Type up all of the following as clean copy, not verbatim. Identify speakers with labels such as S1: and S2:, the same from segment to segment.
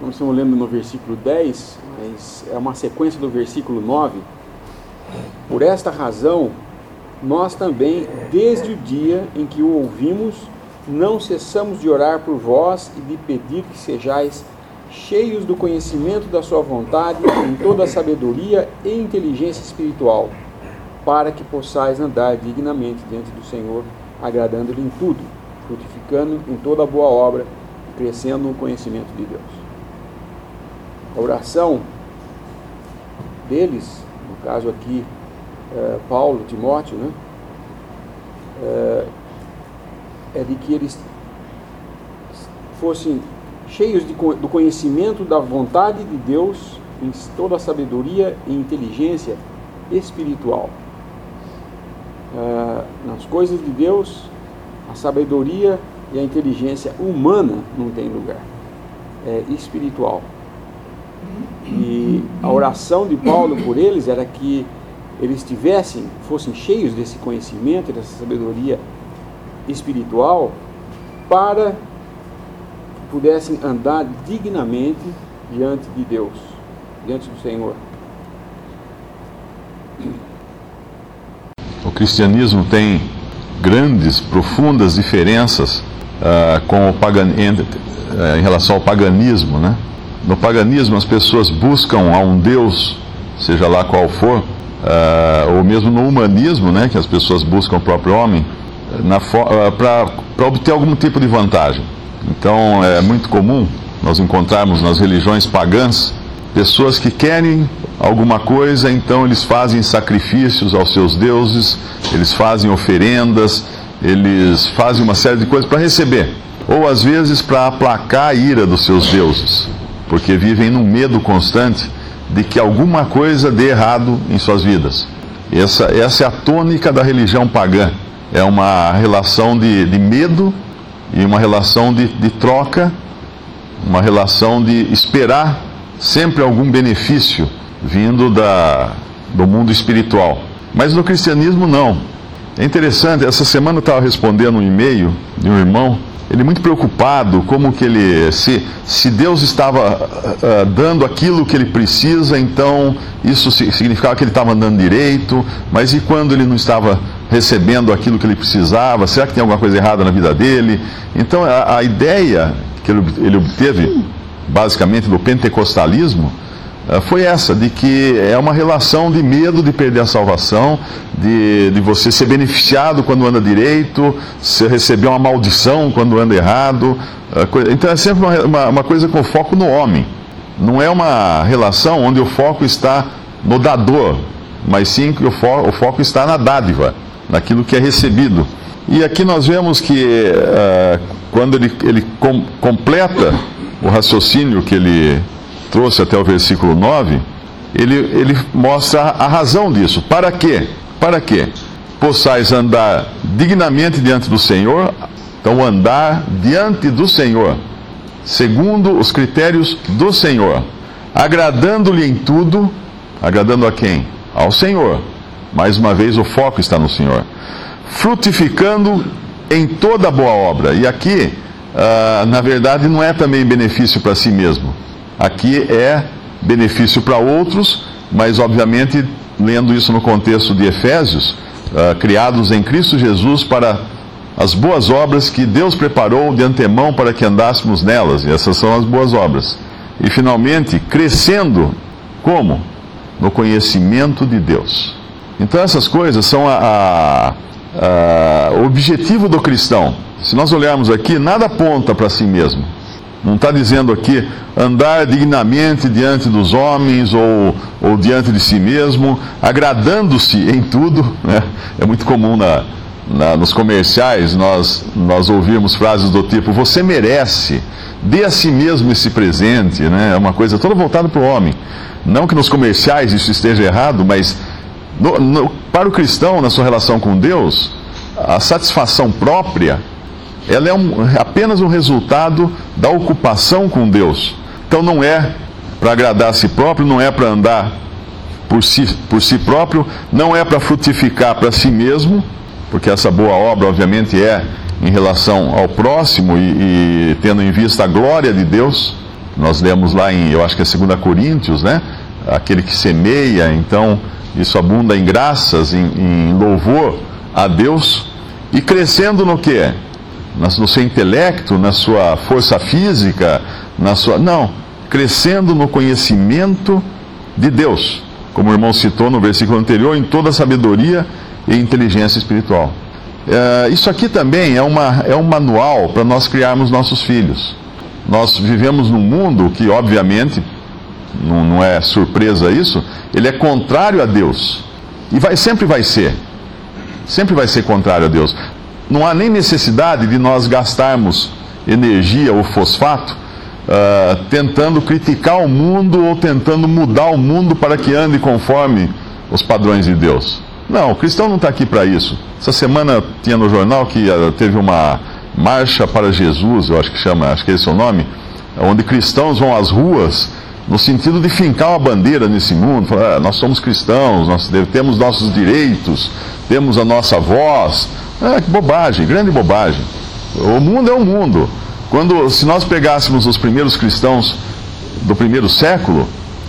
S1: nós estamos lendo no versículo 10, mas é uma sequência do versículo 9. Por esta razão, nós também, desde o dia em que o ouvimos, não cessamos de orar por vós e de pedir que sejais cheios do conhecimento da sua vontade, em toda a sabedoria e inteligência espiritual, para que possais andar dignamente diante do Senhor, agradando-lhe em tudo, frutificando em toda boa obra e crescendo no conhecimento de Deus. A oração deles, no caso aqui, Paulo, Timóteo, né? É de que eles fossem cheios do conhecimento da vontade de Deus em toda a sabedoria e inteligência espiritual. Nas coisas de Deus, a sabedoria e a inteligência humana não tem lugar, é espiritual. E a oração de Paulo por eles era que eles fossem cheios desse conhecimento, dessa sabedoria espiritual, para que pudessem andar dignamente diante de Deus, diante do Senhor.
S2: O cristianismo tem grandes, profundas diferenças em relação ao paganismo, né? No paganismo, as pessoas buscam a um Deus, seja lá qual for, ou mesmo no humanismo, né, que as pessoas buscam o próprio homem, para obter algum tipo de vantagem. Então, é muito comum nós encontrarmos nas religiões pagãs pessoas que querem alguma coisa, então eles fazem sacrifícios aos seus deuses, eles fazem oferendas, eles fazem uma série de coisas para receber, ou às vezes para aplacar a ira dos seus deuses, porque vivem num medo constante de que alguma coisa dê errado em suas vidas. Essa é a tônica da religião pagã. É uma relação de medo e uma relação de troca, uma relação de esperar sempre algum benefício vindo do mundo espiritual. Mas no cristianismo não. É interessante, essa semana eu estava respondendo um e-mail de um irmão, ele muito preocupado, como que se Deus estava dando aquilo que ele precisa, então isso significava que ele estava andando direito, mas e quando ele não estava recebendo aquilo que ele precisava? Será que tem alguma coisa errada na vida dele? Então a ideia que ele obteve, basicamente, do pentecostalismo, foi essa, de que é uma relação de medo de perder a salvação, de você ser beneficiado quando anda direito, você receber uma maldição quando anda errado. Então é sempre uma coisa com foco no homem. Não é uma relação onde o foco está no dador, mas sim que o foco está na dádiva, naquilo que é recebido. E aqui nós vemos que quando ele completa o raciocínio que ele trouxe até o versículo 9, ele mostra a razão disso. Para quê? Para que possais andar dignamente diante do Senhor. Então, andar diante do Senhor, segundo os critérios do Senhor, agradando-lhe em tudo. Agradando a quem? Ao Senhor. Mais uma vez, o foco está no Senhor. Frutificando em toda boa obra. E aqui, na verdade, não é também benefício para si mesmo. Aqui é benefício para outros, mas obviamente, lendo isso no contexto de Efésios, criados em Cristo Jesus para as boas obras que Deus preparou de antemão para que andássemos nelas, e essas são as boas obras. E finalmente, crescendo, como? No conhecimento de Deus. Então essas coisas são o objetivo do cristão. Se nós olharmos aqui, nada aponta para si mesmo. Não está dizendo aqui andar dignamente diante dos homens ou diante de si mesmo, agradando-se em tudo, né? É muito comum nos comerciais nós ouvirmos frases do tipo: você merece, dê a si mesmo esse presente, né? É uma coisa toda voltada para o homem. Não que nos comerciais isso esteja errado, mas para o cristão, na sua relação com Deus, a satisfação própria, ela é apenas um resultado da ocupação com Deus. Então não é para agradar a si próprio, não é para andar por si próprio, não é para frutificar para si mesmo, porque essa boa obra obviamente é em relação ao próximo e tendo em vista a glória de Deus. Nós lemos lá eu acho que é 2 Coríntios, né? Aquele que semeia, então isso abunda em graças, em louvor a Deus, e crescendo no quê? No seu intelecto, na sua força física, crescendo no conhecimento de Deus, como o irmão citou no versículo anterior, em toda sabedoria e inteligência espiritual. Isso aqui também é um manual para nós criarmos nossos filhos. Nós vivemos num mundo que, obviamente, não é surpresa isso, ele é contrário a Deus. E sempre vai ser contrário a Deus. Não há nem necessidade de nós gastarmos energia ou fosfato tentando criticar o mundo ou tentando mudar o mundo para que ande conforme os padrões de Deus. Não, o cristão não está aqui para isso. Essa semana tinha no jornal que teve uma Marcha para Jesus, acho que esse é o nome, onde cristãos vão às ruas no sentido de fincar uma bandeira nesse mundo, falar, nós somos cristãos, nós temos nossos direitos, temos a nossa voz. Que bobagem, grande bobagem. O mundo é o mundo. Se nós pegássemos os primeiros cristãos do primeiro século,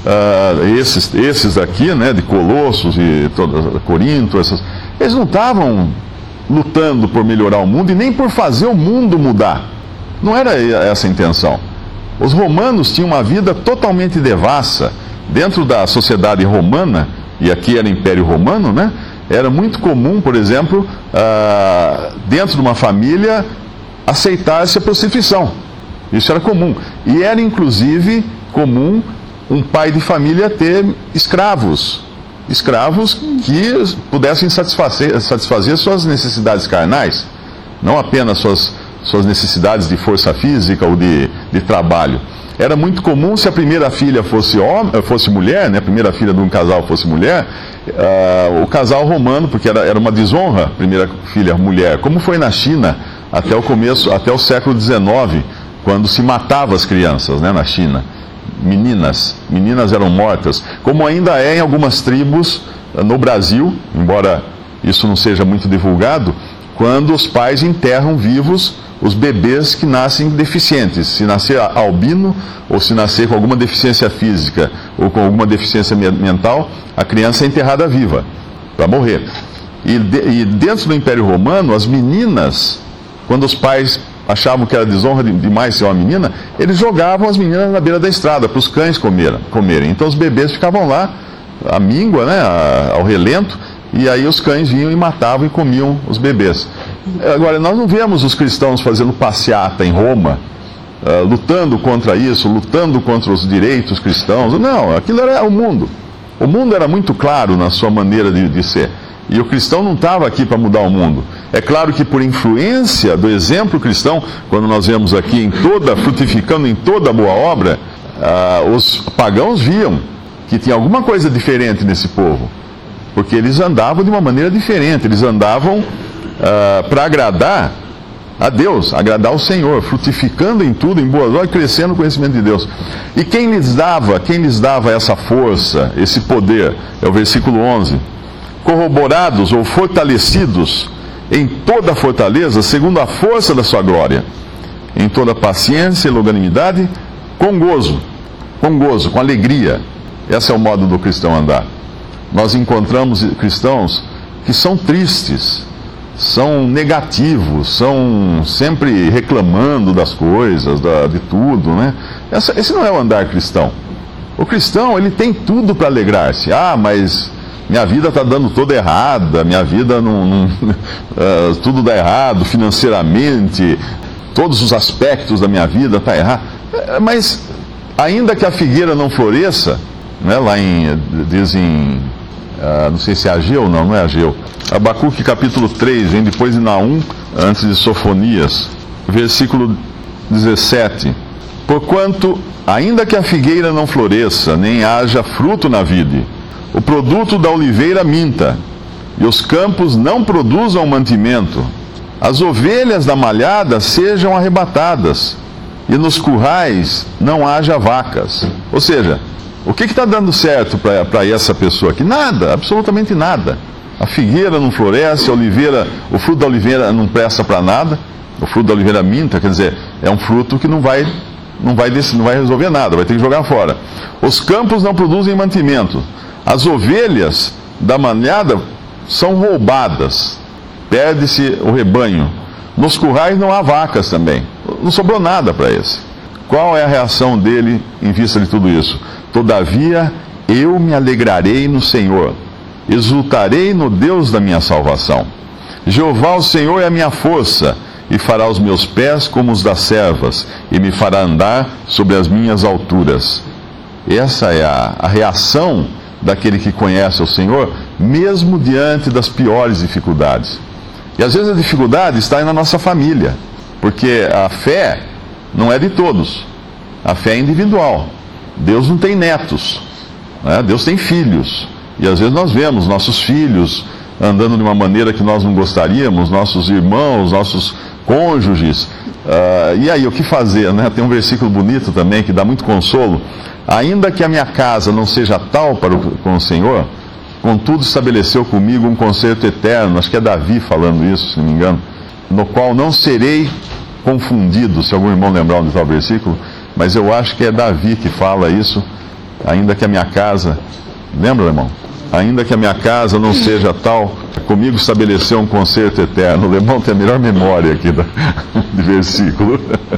S2: esses aqui, né, de Colossos e Corinto, eles não estavam lutando por melhorar o mundo e nem por fazer o mundo mudar. Não era essa a intenção. Os romanos tinham uma vida totalmente devassa. Dentro da sociedade romana, e aqui era Império Romano, né? Era muito comum, por exemplo, dentro de uma família, aceitar-se a prostituição. Isso era comum. E era inclusive comum um pai de família ter escravos que pudessem satisfazer suas necessidades carnais, não apenas suas necessidades de força física ou de trabalho. Era muito comum, se a primeira filha fosse mulher, né, a primeira filha de um casal fosse mulher, o casal romano, porque era uma desonra, primeira filha mulher, como foi na China até o século XIX, quando se matava as crianças, né, na China. Meninas eram mortas, como ainda é em algumas tribos no Brasil, embora isso não seja muito divulgado, quando os pais enterram vivos os bebês que nascem deficientes. Se nascer albino, ou se nascer com alguma deficiência física, ou com alguma deficiência mental, a criança é enterrada viva, para morrer. E dentro do Império Romano, as meninas, quando os pais achavam que era desonra demais ser uma menina, eles jogavam as meninas na beira da estrada para os cães comerem. Então os bebês ficavam lá, à míngua, né, ao relento, e aí os cães vinham e matavam e comiam os bebês. Agora, nós não vemos os cristãos fazendo passeata em Roma, lutando contra isso, lutando contra os direitos cristãos. Não, aquilo era o mundo. O mundo era muito claro na sua maneira de ser. E o cristão não estava aqui para mudar o mundo. É claro que por influência do exemplo cristão, quando nós vemos aqui frutificando em toda boa obra, os pagãos viam que tinha alguma coisa diferente nesse povo. Porque eles andavam de uma maneira diferente, eles andavam para agradar a Deus, agradar ao Senhor, frutificando em tudo, em boas obras, crescendo no conhecimento de Deus. E quem lhes dava essa força, esse poder? É o versículo 11. Corroborados ou fortalecidos em toda fortaleza, segundo a força da sua glória, em toda paciência e longanimidade, com gozo, com alegria. Esse é o modo do cristão andar. Nós encontramos cristãos que são tristes, são negativos, são sempre reclamando das coisas, de tudo, né? Esse não é o andar cristão. O cristão, ele tem tudo para alegrar-se. Mas minha vida está dando toda errada, minha vida tudo dá errado financeiramente, todos os aspectos da minha vida estão errados. Mas ainda que a figueira não floresça, né, dizem, não sei se é Ageu ou não é Ageu, Abacuque capítulo 3, vem depois de Naum, antes de Sofonias, versículo 17. Porquanto, ainda que a figueira não floresça, nem haja fruto na vide, o produto da oliveira minta, e os campos não produzam mantimento, as ovelhas da malhada sejam arrebatadas, e nos currais não haja vacas. Ou seja, o que está dando certo para essa pessoa aqui? Nada, absolutamente nada. A figueira não floresce, o fruto da oliveira não presta para nada. O fruto da oliveira minta, quer dizer, é um fruto que não vai não vai resolver nada, vai ter que jogar fora. Os campos não produzem mantimento. As ovelhas da manada são roubadas. Perde-se o rebanho. Nos currais não há vacas também. Não sobrou nada para esse. Qual é a reação dele em vista de tudo isso? Todavia, eu me alegrarei no Senhor. Exultarei no Deus da minha salvação. Jeová, o Senhor, é a minha força, e fará os meus pés como os das servas, e me fará andar sobre as minhas alturas. Essa é a reação daquele que conhece o Senhor, mesmo diante das piores dificuldades. E às vezes a dificuldade está aí na nossa família, porque a fé não é de todos, a fé é individual. Deus não tem netos, né? Deus tem filhos, e às vezes nós vemos nossos filhos andando de uma maneira que nós não gostaríamos, nossos irmãos, nossos cônjuges, e aí o que fazer, né? Tem um versículo bonito também que dá muito consolo. Ainda que a minha casa não seja tal com o Senhor, contudo estabeleceu comigo um concerto eterno, acho que é Davi falando isso, se não me engano, no qual não serei confundido, se algum irmão lembrar onde está o versículo, mas eu acho que é Davi que fala isso. Ainda que a minha casa, lembra, irmão? Ainda que a minha casa não seja tal, comigo estabeleceu um concerto eterno. O irmão tem a melhor memória aqui de versículo.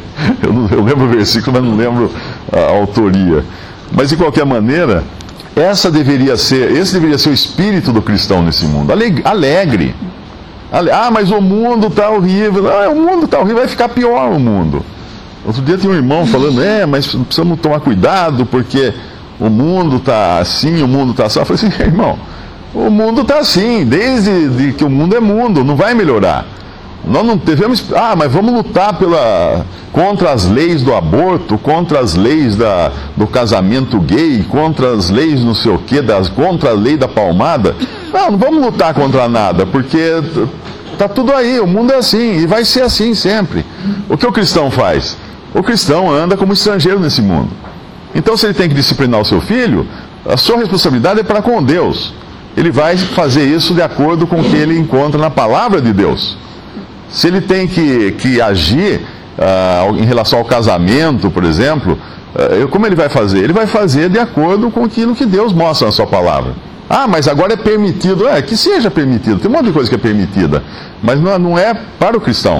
S2: Eu lembro o versículo, mas não lembro a autoria. Mas de qualquer maneira, esse deveria ser o espírito do cristão nesse mundo. Alegre. Ah, mas o mundo está horrível. Ah, o mundo está horrível, vai ficar pior o mundo. Outro dia tinha um irmão falando, mas precisamos tomar cuidado, porque o mundo está assim, o mundo está assim. Eu falei assim, irmão, o mundo está assim, desde que o mundo é mundo, não vai melhorar. Nós não devemos. Mas vamos lutar contra as leis do aborto, contra as leis do casamento gay, contra as leis não sei o quê, contra a lei da palmada. Não vamos lutar contra nada, porque está tudo aí, o mundo é assim, e vai ser assim sempre. O que o cristão faz? O cristão anda como estrangeiro nesse mundo. Então, se ele tem que disciplinar o seu filho, a sua responsabilidade é para com Deus. Ele vai fazer isso de acordo com o que ele encontra na palavra de Deus. Se ele tem que agir em relação ao casamento, por exemplo, como ele vai fazer? Ele vai fazer de acordo com aquilo que Deus mostra na sua palavra. Mas agora é permitido. Que seja permitido. Tem um monte de coisa que é permitida, mas não é para o cristão.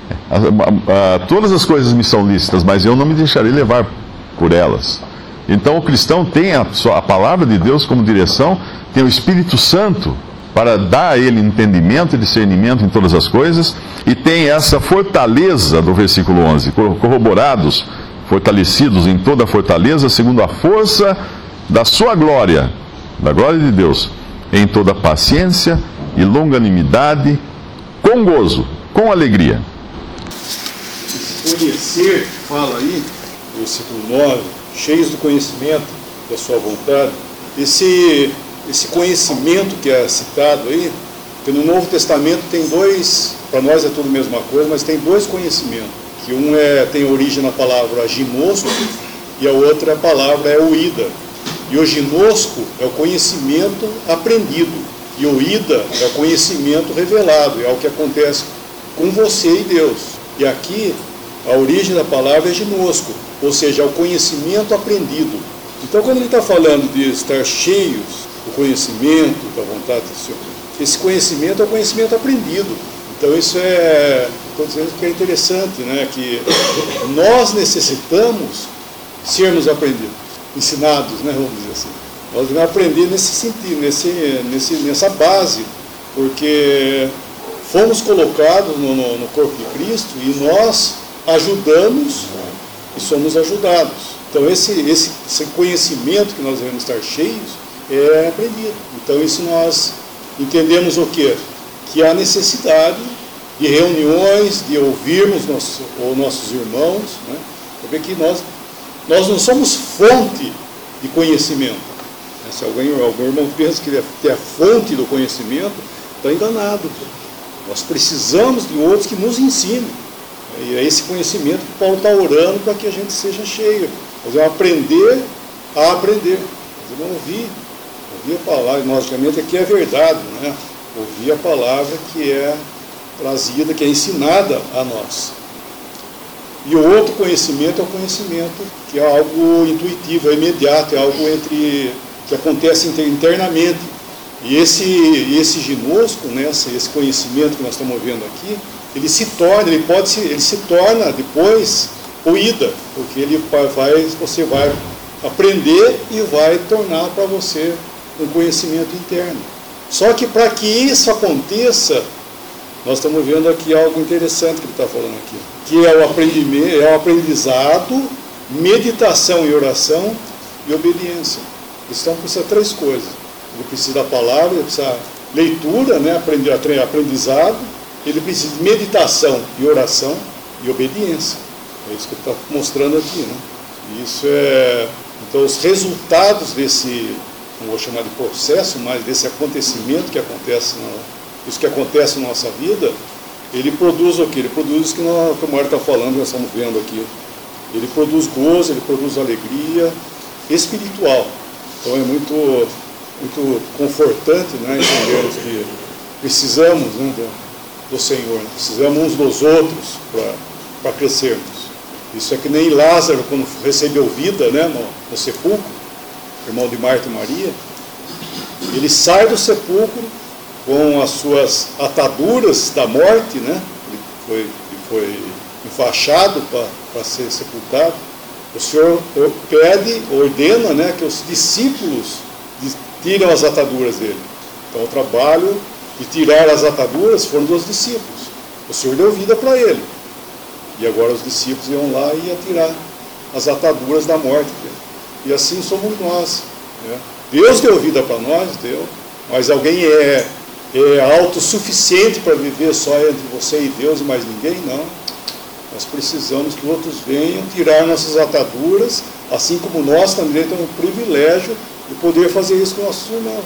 S2: Todas as coisas me são lícitas, mas eu não me deixarei levar por elas. Então o cristão tem a palavra de Deus como direção, tem o Espírito Santo para dar a ele entendimento e discernimento em todas as coisas, e tem essa fortaleza do versículo 11, corroborados, fortalecidos em toda a fortaleza, segundo a força da sua glória, da glória de Deus, em toda paciência e longanimidade, com gozo, com alegria.
S3: Conhecer, fala aí, versículo 9, cheios do conhecimento da sua vontade. Esse conhecimento que é citado aí, que no Novo Testamento tem dois, para nós é tudo a mesma coisa, mas tem dois conhecimentos, que um tem origem na palavra ginosco e a outra palavra é oída. E o ginosco é o conhecimento aprendido, e o ida é o conhecimento revelado, é o que acontece com você e Deus. E aqui, a origem da palavra é ginosco, ou seja, é o conhecimento aprendido. Então, quando ele está falando de estar cheios do conhecimento, da vontade do Senhor, esse conhecimento é o conhecimento aprendido. Então, isso estou dizendo que é interessante, né? Que nós necessitamos sermos aprendidos, ensinados, né? Vamos dizer assim. Nós devemos aprender nesse sentido, nessa base, porque fomos colocados no corpo de Cristo e nós ajudamos e somos ajudados. Então esse conhecimento que nós devemos estar cheios é aprendido. Então isso nós entendemos o quê? Que há necessidade de reuniões, de ouvirmos nossos irmãos, né? Porque que nós não somos fonte de conhecimento. Se algum irmão pensa que ele é a fonte do conhecimento, está enganado. Nós precisamos de outros que nos ensinem. E é esse conhecimento que Paulo está orando para que a gente seja cheio. Nós vamos aprender a aprender. Nós vamos ouvir a palavra. E, logicamente, aqui é verdade, né? Ouvir a palavra que é trazida, que é ensinada a nós. E o outro conhecimento é o conhecimento que é algo intuitivo, é imediato, é algo que acontece internamente. E esse ginosco, né, esse conhecimento que nós estamos vendo aqui, ele se torna depois oída, porque você vai aprender e vai tornar para você um conhecimento interno. Só que para que isso aconteça, nós estamos vendo aqui algo interessante que ele está falando aqui, que é o aprendizado, meditação e oração e obediência. Então precisa de 3 coisas. Ele precisa da palavra, ele precisa de leitura, né, aprendizado, ele precisa de meditação e oração e obediência. É isso que ele está mostrando aqui, né? Isso então os resultados desse, não vou chamar de processo, mas desse acontecimento que acontece isso que acontece na nossa vida, ele produz o quê? Ele produz o que o Mário está falando, nós estamos vendo aqui. Ele produz gozo, ele produz alegria espiritual. Então é muito confortante, né, entendermos que precisamos, né, do Senhor, precisamos uns dos outros para crescermos. Isso é que nem Lázaro, quando recebeu vida, né, no sepulcro, irmão de Marta e Maria, ele sai do sepulcro com as suas ataduras da morte, né? Ele foi enfaixado para ser sepultado. O Senhor ordena, né, que os discípulos tirem as ataduras dele. Então o trabalho de tirar as ataduras foram dos discípulos. O Senhor deu vida para ele. E agora os discípulos iam lá e iam tirar as ataduras da morte dele. E assim somos nós, né? Deus deu vida para nós, deu, mas alguém é autossuficiente para viver só entre você e Deus e mais ninguém? Não. Nós precisamos que outros venham tirar nossas ataduras, assim como nós também temos o privilégio de poder fazer isso com nossos irmãos.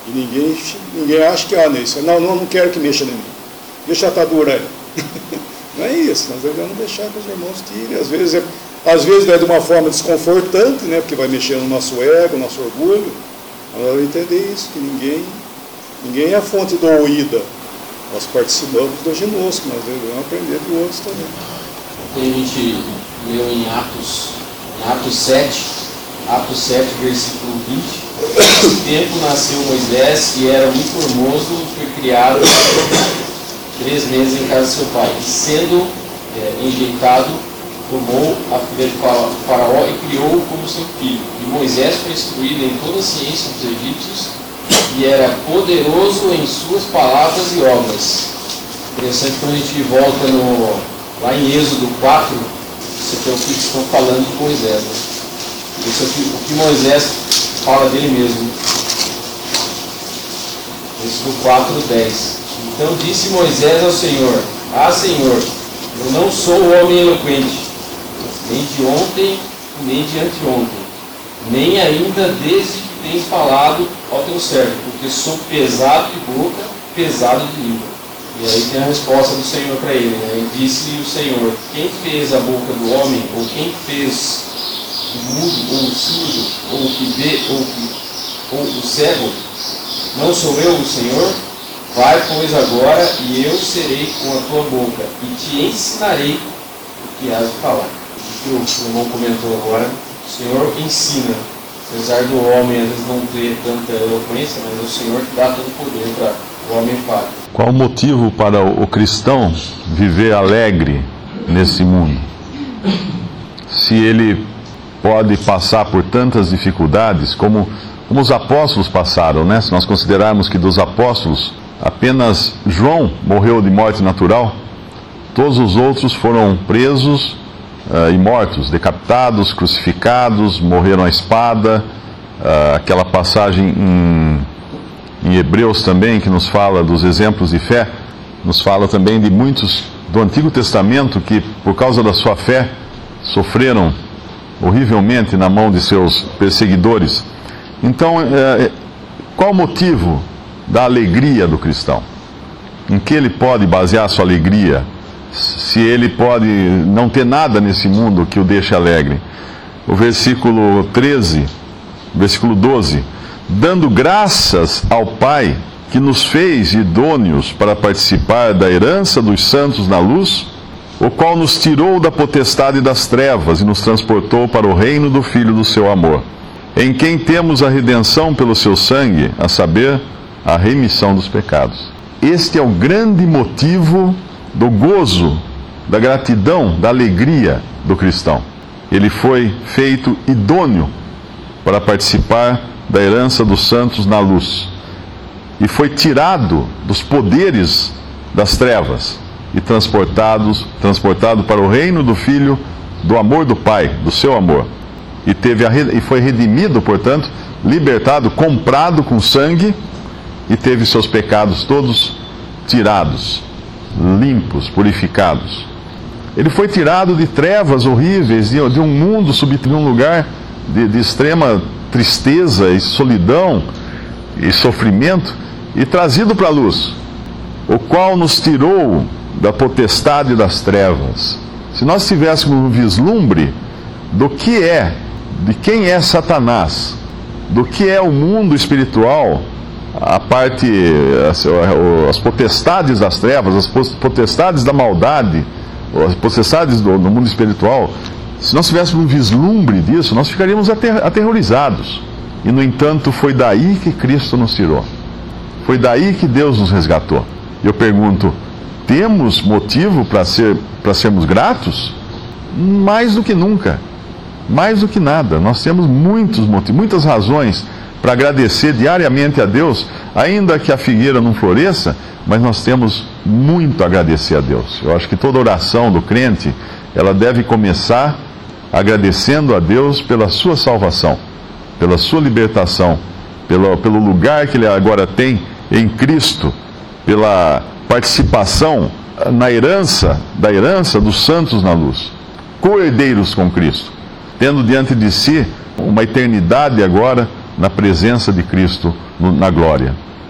S3: E ninguém acha que nisso. Não quero que mexa em mim. Deixa a atadura aí. Não é isso, nós devemos deixar que os irmãos tirem. Às vezes é de uma forma desconfortante, né, porque vai mexer no nosso ego, no nosso orgulho. Mas nós devemos entender isso, que ninguém é a fonte do oída. Nós participamos do ginosco, nós devemos aprender de outros também.
S4: A gente leu em Atos 7, versículo 20. Nesse tempo nasceu Moisés, que era muito formoso, foi criado 3 meses em casa de seu pai. Sendo enjeitado, tomou a filha de Faraó e criou-o como seu filho. E Moisés foi instruído em toda a ciência dos egípcios e era poderoso em suas palavras e obras. Interessante quando a gente volta lá em Êxodo 4, isso aqui é o que estão falando de Moisés, né? Isso aqui, o que Moisés fala dele mesmo. Êxodo 4:10. Então disse Moisés ao Senhor: Senhor, eu não sou homem eloquente, nem de ontem, nem de anteontem, nem ainda desde que tens falado ao teu servo, porque sou pesado de boca, pesado de língua. E aí tem a resposta do Senhor para ele, né? E disse o Senhor: quem fez a boca do homem, ou quem fez o mudo, ou o surdo, ou o que vê, ou o cego? Não sou eu o Senhor? Vai, pois, agora, e eu serei com a tua boca, e te ensinarei o que has de falar. O que o irmão comentou agora, o Senhor ensina. Apesar do homem às vezes não ter tanta eloquência, mas é o Senhor que dá todo o poder para o homem falar.
S2: Qual o motivo para o cristão viver alegre nesse mundo? Se ele pode passar por tantas dificuldades como os apóstolos passaram, né? Se nós considerarmos que dos apóstolos apenas João morreu de morte natural, todos os outros foram presos e mortos, decapitados, crucificados, morreram à espada. Aquela passagem em Hebreus também, que nos fala dos exemplos de fé, nos fala também de muitos do Antigo Testamento que, por causa da sua fé, sofreram horrivelmente na mão de seus perseguidores. Então, qual o motivo da alegria do cristão? Em que ele pode basear a sua alegria, se ele pode não ter nada nesse mundo que o deixe alegre? O versículo 13, versículo 12: dando graças ao Pai que nos fez idôneos para participar da herança dos santos na luz, o qual nos tirou da potestade das trevas e nos transportou para o reino do Filho do seu amor, em quem temos a redenção pelo seu sangue, a saber, a remissão dos pecados. Este é o grande motivo do gozo, da gratidão, da alegria do cristão. Ele foi feito idôneo para participar da herança dos santos na luz. E foi tirado dos poderes das trevas e transportado para o reino do Filho, do amor do Pai, do seu amor. E foi redimido, portanto, libertado, comprado com sangue, e teve seus pecados todos tirados, limpos, purificados. Ele foi tirado de trevas horríveis, de um mundo, de um lugar de extrema tristeza e solidão e sofrimento, e trazido para a luz, o qual nos tirou da potestade das trevas. Se nós tivéssemos um vislumbre do que é, de quem é Satanás, do que é o mundo espiritual, as potestades das trevas, as potestades da maldade, as potestades do mundo espiritual, se nós tivéssemos um vislumbre disso, nós ficaríamos aterrorizados. E, no entanto, foi daí que Cristo nos tirou. Foi daí que Deus nos resgatou. Eu pergunto, temos motivo para sermos gratos? Mais do que nunca. Mais do que nada. Nós temos muitos motivos, muitas razões para agradecer diariamente a Deus, ainda que a figueira não floresça, mas nós temos muito a agradecer a Deus. Eu acho que toda oração do crente, ela deve começar agradecendo a Deus pela sua salvação, pela sua libertação, pelo lugar que ele agora tem em Cristo, pela participação da herança dos santos na luz, co-herdeiros com Cristo, tendo diante de si uma eternidade agora na presença de Cristo na glória.